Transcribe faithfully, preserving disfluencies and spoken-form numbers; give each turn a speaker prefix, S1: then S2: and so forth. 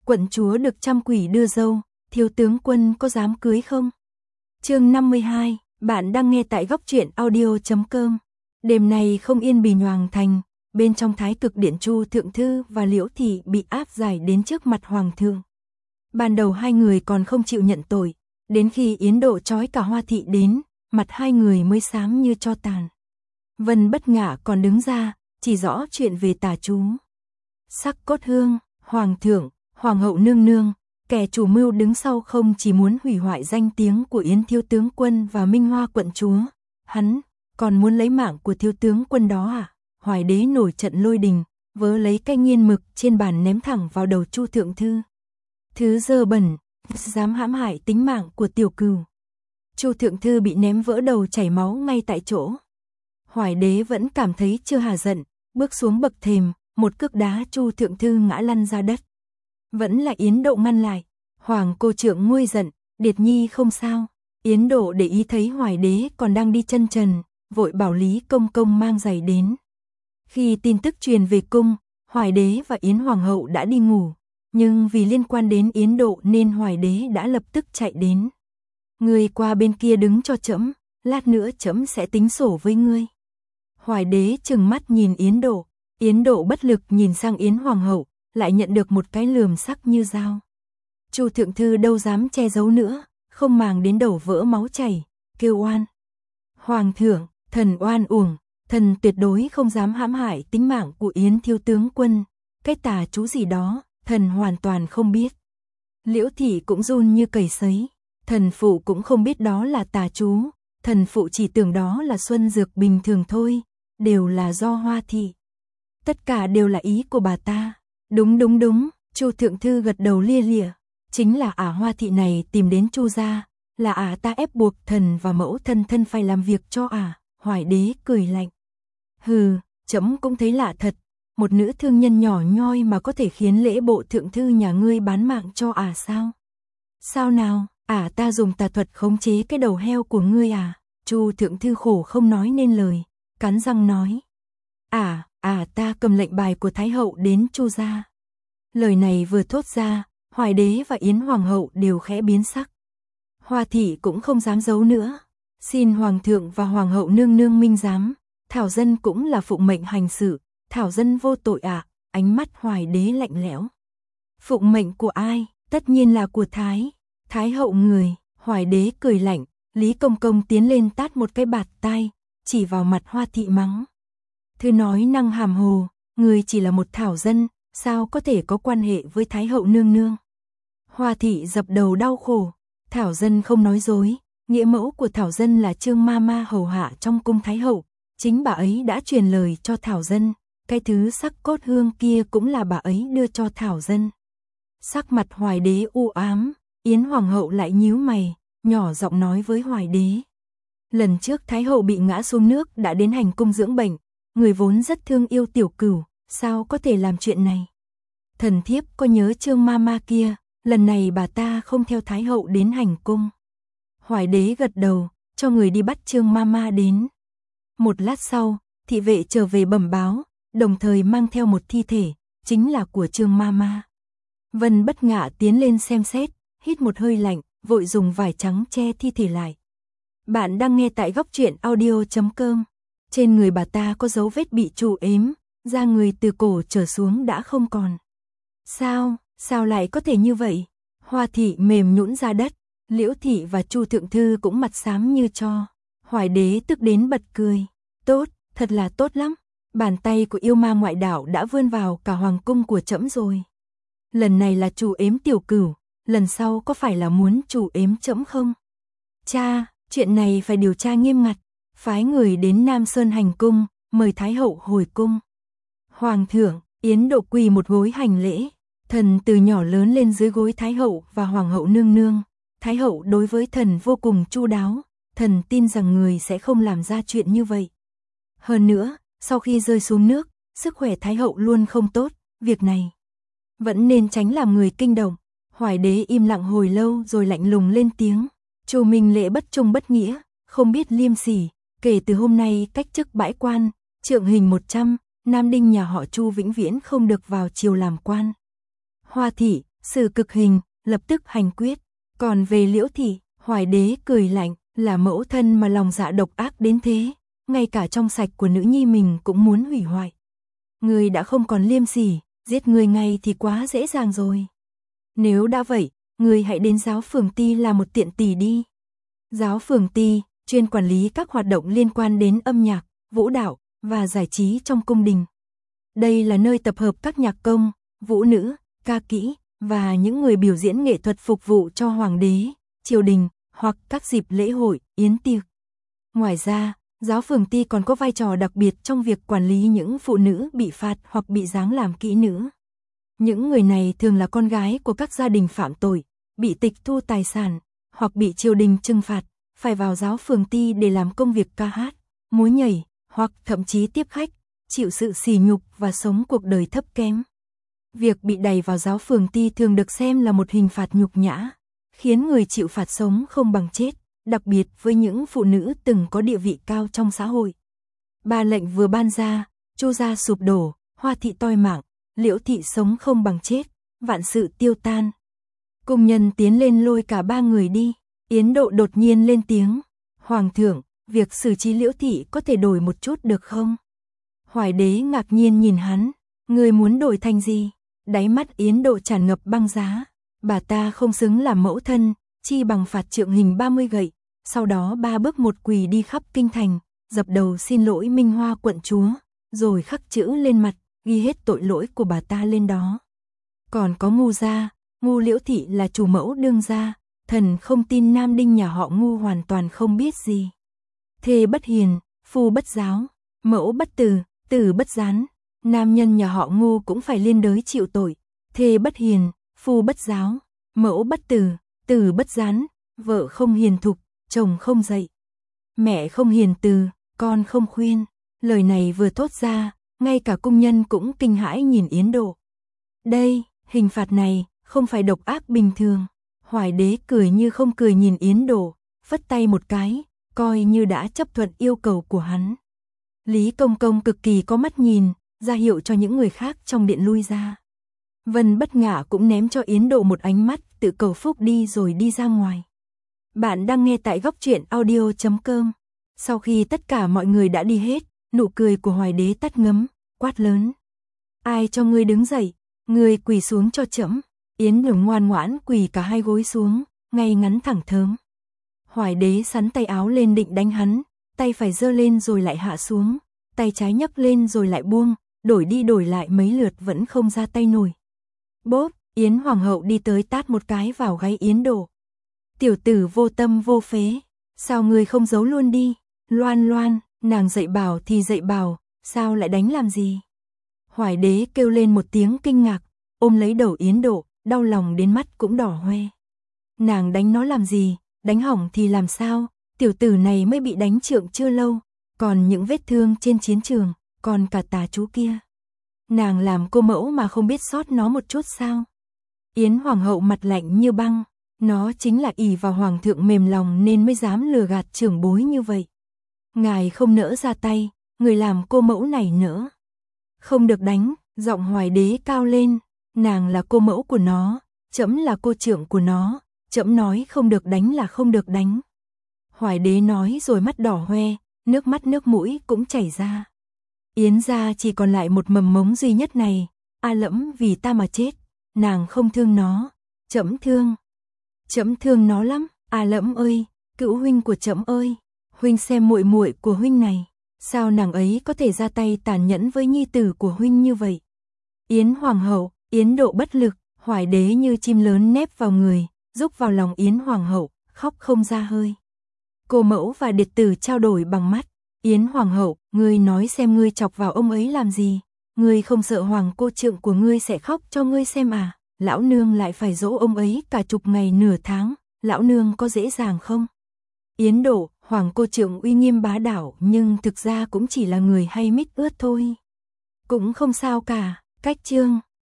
S1: Quận chúa được trăm quỷ đưa dâu, thiếu tướng quân có dám cưới không? Chương năm mươi hai, bạn đang nghe tại góc truyện audio chấm com. Đêm nay không yên bì nhoàng thành, bên trong Thái Cực Điện Chu thượng thư và Liễu thị bị áp giải đến trước mặt hoàng thượng. Ban đầu hai người còn không chịu nhận tội, đến khi Yến Độ trói cả Hoa thị đến, mặt hai người mới xám như tro tàn. Vân Bất Ngạ còn đứng ra, chỉ rõ chuyện về tà chú. Sắc Cốt Hương, hoàng thượng, hoàng hậu nương nương, kẻ chủ mưu đứng sau không chỉ muốn hủy hoại danh tiếng của Yến thiếu tướng quân và Minh Hoa quận chúa, hắn còn muốn lấy mạng của thiếu tướng quân đó à? Hoài đế nổi trận lôi đình, vớ lấy cây nghiên mực trên bàn ném thẳng vào đầu Chu thượng thư. Thứ dơ bẩn, dám hãm hại tính mạng của tiểu cừu. Chu thượng thư bị ném vỡ đầu chảy máu ngay tại chỗ. Hoài đế vẫn cảm thấy chưa hà giận, bước xuống bậc thềm, một cước đá Chu thượng thư ngã lăn ra đất. Vẫn là Yến Độ ngăn lại. Hoàng cô trượng nguôi giận, Điệt nhi không sao. Yến Độ để ý thấy Hoài đế còn đang đi chân trần, vội bảo Lý công công mang giày đến. Khi tin tức truyền về cung, Hoài đế và Yến hoàng hậu đã đi ngủ, nhưng vì liên quan đến Yến Độ nên Hoài đế đã lập tức chạy đến. Ngươi qua bên kia đứng cho trẫm, lát nữa trẫm sẽ tính sổ với ngươi. Hoài đế trừng mắt nhìn Yến Độ, Yến Độ bất lực nhìn sang Yến hoàng hậu, lại nhận được một cái lườm sắc như dao. Chu thượng thư đâu dám che giấu nữa, không màng đến đầu vỡ máu chảy, kêu oan. Hoàng thượng, thần oan uổng, thần tuyệt đối không dám hãm hại tính mạng của Yến thiếu tướng quân, cái tà chú gì đó, thần hoàn toàn không biết. Liễu thị cũng run như cầy sấy, thần phụ cũng không biết đó là tà chú, thần phụ chỉ tưởng đó là xuân dược bình thường thôi, đều là do Hoa thị. Tất cả đều là ý của bà ta. Đúng đúng đúng, Chu thượng thư gật đầu lia lịa, chính là ả Hoa thị này tìm đến Chu gia, là ả ta ép buộc thần và mẫu thân thân phải làm việc cho ả. Hoài đế cười lạnh. Hừ, trẫm cũng thấy lạ thật, một nữ thương nhân nhỏ nhoi mà có thể khiến lễ bộ thượng thư nhà ngươi bán mạng cho ả sao? Sao nào, ả ta dùng tà thuật khống chế cái đầu heo của ngươi à? Chu thượng thư khổ không nói nên lời, cắn răng nói. Ả, ả ta cầm lệnh bài của Thái hậu đến Chu gia. Lời này vừa thốt ra, Hoài đế và Yến hoàng hậu đều khẽ biến sắc. Hoa thị cũng không dám giấu nữa. Xin hoàng thượng và hoàng hậu nương nương minh giám, thảo dân cũng là phụng mệnh hành sự, thảo dân vô tội ạ. À. Ánh mắt Hoài đế lạnh lẽo. Phụng mệnh của ai? Tất nhiên là của Thái, Thái hậu người. Hoài đế cười lạnh, Lý công công tiến lên tát một cái bạt tai, chỉ vào mặt Hoa thị mắng. Thư nói năng hàm hồ, người chỉ là một thảo dân, sao có thể có quan hệ với Thái hậu nương nương? Hoa thị dập đầu đau khổ, thảo dân không nói dối. Nghĩa mẫu của thảo dân là Trương ma ma hầu hạ trong cung Thái hậu, chính bà ấy đã truyền lời cho thảo dân, cái thứ sắc cốt hương kia cũng là bà ấy đưa cho thảo dân. Sắc mặt Hoài đế u ám, Yến hoàng hậu lại nhíu mày, nhỏ giọng nói với Hoài đế. Lần trước Thái hậu bị ngã xuống nước đã đến hành cung dưỡng bệnh, người vốn rất thương yêu tiểu cửu, sao có thể làm chuyện này? Thần thiếp có nhớ Trương ma ma kia, lần này bà ta không theo Thái hậu đến hành cung. Hoài đế gật đầu, cho người đi bắt Trương ma ma đến. Một lát sau, thị vệ trở về bẩm báo, đồng thời mang theo một thi thể, chính là của Trương ma ma. Vân Bất Ngạ tiến lên xem xét, hít một hơi lạnh, vội dùng vải trắng che thi thể lại. Bạn đang nghe tại góc truyện audio chấm com. Trên người bà ta có dấu vết bị trù ếm, da người từ cổ trở xuống đã không còn. Sao, sao lại có thể như vậy? Hoa thị mềm nhũn ra đất. Liễu thị và Chu thượng thư cũng mặt xám như tro. Hoài đế tức đến bật cười. Tốt, thật là tốt lắm. Bàn tay của yêu ma ngoại đạo đã vươn vào cả hoàng cung của trẫm rồi. Lần này là chủ ếm tiểu cửu, lần sau có phải là muốn chủ ếm trẫm không? Cha, chuyện này phải điều tra nghiêm ngặt. Phái người đến Nam Sơn hành cung, mời Thái hậu hồi cung. Hoàng thượng, Yến Độ quỳ một gối hành lễ. Thần từ nhỏ lớn lên dưới gối Thái hậu và hoàng hậu nương nương. Thái hậu đối với thần vô cùng chu đáo, thần tin rằng người sẽ không làm ra chuyện như vậy. Hơn nữa, sau khi rơi xuống nước, sức khỏe Thái hậu luôn không tốt, việc này vẫn nên tránh làm người kinh động. Hoài đế im lặng hồi lâu rồi lạnh lùng lên tiếng. Chu Minh Lễ bất trung bất nghĩa, không biết liêm sỉ, kể từ hôm nay cách chức bãi quan, trượng hình một trăm, Nam Đinh nhà họ Chu vĩnh viễn không được vào triều làm quan. Hoa thị, xử cực hình, lập tức hành quyết. Còn về Liễu thị, Hoài đế cười lạnh, là mẫu thân mà lòng dạ độc ác đến thế, ngay cả trong sạch của nữ nhi mình cũng muốn hủy hoại. Ngươi đã không còn liêm sỉ, giết người ngay thì quá dễ dàng rồi. Nếu đã vậy, ngươi hãy đến giáo phường ty là một tiện tỷ đi. Giáo phường ty chuyên quản lý các hoạt động liên quan đến âm nhạc, vũ đạo và giải trí trong cung đình. Đây là nơi tập hợp các nhạc công, vũ nữ, ca kỹ và những người biểu diễn nghệ thuật phục vụ cho hoàng đế, triều đình hoặc các dịp lễ hội, yến tiệc. Ngoài ra, giáo phường ty còn có vai trò đặc biệt trong việc quản lý những phụ nữ bị phạt hoặc bị giáng làm kỹ nữ. Những người này thường là con gái của các gia đình phạm tội, bị tịch thu tài sản hoặc bị triều đình trừng phạt, phải vào giáo phường ty để làm công việc ca hát, múa nhảy hoặc thậm chí tiếp khách, chịu sự sỉ nhục và sống cuộc đời thấp kém. Việc bị đày vào giáo phường ty thường được xem là một hình phạt nhục nhã, khiến người chịu phạt sống không bằng chết, đặc biệt với những phụ nữ từng có địa vị cao trong xã hội. Ba lệnh vừa ban ra, Chu gia sụp đổ, Hoa thị toi mạng, Liễu thị sống không bằng chết, vạn sự tiêu tan. Cung nhân tiến lên lôi cả ba người đi. Yến Độ đột nhiên lên tiếng, Hoàng thượng, việc xử trí Liễu thị có thể đổi một chút được không? Hoài đế ngạc nhiên nhìn hắn, người muốn đổi thành gì? Đáy mắt Yến Độ tràn ngập băng giá, bà ta không xứng làm mẫu thân, chi bằng phạt trượng hình ba mươi gậy, sau đó ba bước một quỳ đi khắp kinh thành, dập đầu xin lỗi Minh Hoa quận chúa, rồi khắc chữ lên mặt, ghi hết tội lỗi của bà ta lên đó. Còn có Ngu gia, Ngu Liễu thị là chủ mẫu đương gia, thần không tin nam đinh nhà họ Ngu hoàn toàn không biết gì. Thê bất hiền, phu bất giáo, mẫu bất từ, tử bất gián, nam nhân nhà họ Ngu cũng phải liên đới chịu tội. Thê bất hiền, phu bất giáo, mẫu bất từ, tử bất gián, vợ không hiền thục, chồng không dạy, mẹ không hiền từ, con không khuyên. Lời này vừa thốt ra, ngay cả cung nhân cũng kinh hãi nhìn Yến Độ. Đây, hình phạt này không phải độc ác bình thường. Hoài đế cười như không cười nhìn Yến Độ, phất tay một cái, coi như đã chấp thuận yêu cầu của hắn. Lý Công Công cực kỳ có mắt nhìn, ra hiệu cho những người khác trong điện lui ra. Vân Bất Ngạ cũng ném cho Yến Độ một ánh mắt, tự cầu phúc đi rồi đi ra ngoài. Bạn đang nghe tại góc truyện audio chấm com. Sau khi tất cả mọi người đã đi hết, nụ cười của Hoài đế tắt ngấm, quát lớn. Ai cho ngươi đứng dậy, ngươi quỳ xuống cho trẫm. Yến Độ ngoan ngoãn quỳ cả hai gối xuống, ngay ngắn thẳng thớm. Hoài đế sắn tay áo lên định đánh hắn, tay phải giơ lên rồi lại hạ xuống, tay trái nhấc lên rồi lại buông, đổi đi đổi lại mấy lượt vẫn không ra tay nổi. Bốp, Yến Hoàng hậu đi tới tát một cái vào gáy Yến Độ. Tiểu tử vô tâm vô phế, sao ngươi không giấu luôn đi? Loan Loan, nàng dạy bảo thì dạy bảo, sao lại đánh làm gì? Hoài đế kêu lên một tiếng kinh ngạc, ôm lấy đầu Yến Độ, đau lòng đến mắt cũng đỏ hoe. Nàng đánh nó làm gì, đánh hỏng thì làm sao? Tiểu tử này mới bị đánh trượng chưa lâu, còn những vết thương trên chiến trường, còn cả tà chú kia. Nàng làm cô mẫu mà không biết sót nó một chút sao? Yến Hoàng hậu mặt lạnh như băng, nó chính là ỷ vào Hoàng thượng mềm lòng nên mới dám lừa gạt trưởng bối như vậy. Ngài không nỡ ra tay, người làm cô mẫu này nỡ. Không được đánh, giọng Hoài đế cao lên, nàng là cô mẫu của nó, trẫm là cô trưởng của nó, trẫm nói không được đánh là không được đánh. Hoài đế nói rồi mắt đỏ hoe, nước mắt nước mũi cũng chảy ra. Yến gia chỉ còn lại một mầm mống duy nhất này, A Lẫm vì ta mà chết, nàng không thương nó, trẫm thương. Trẫm thương nó lắm, A Lẫm ơi, cữu huynh của trẫm ơi, huynh xem muội muội của huynh này, sao nàng ấy có thể ra tay tàn nhẫn với nhi tử của huynh như vậy? Yến Hoàng hậu, Yến Độ bất lực, Hoài đế như chim lớn nép vào người, rúc vào lòng Yến Hoàng hậu, khóc không ra hơi. Cô mẫu và điệt tử trao đổi bằng mắt. Yến Hoàng hậu, ngươi nói xem ngươi chọc vào ông ấy làm gì? Ngươi không sợ hoàng cô trượng của ngươi sẽ khóc cho ngươi xem à? Lão nương lại phải dỗ ông ấy cả chục ngày nửa tháng, lão nương có dễ dàng không? Yến Độ, hoàng cô trượng uy nghiêm bá đạo nhưng thực ra cũng chỉ là người hay mít ướt thôi. Cũng không sao cả, cách chương.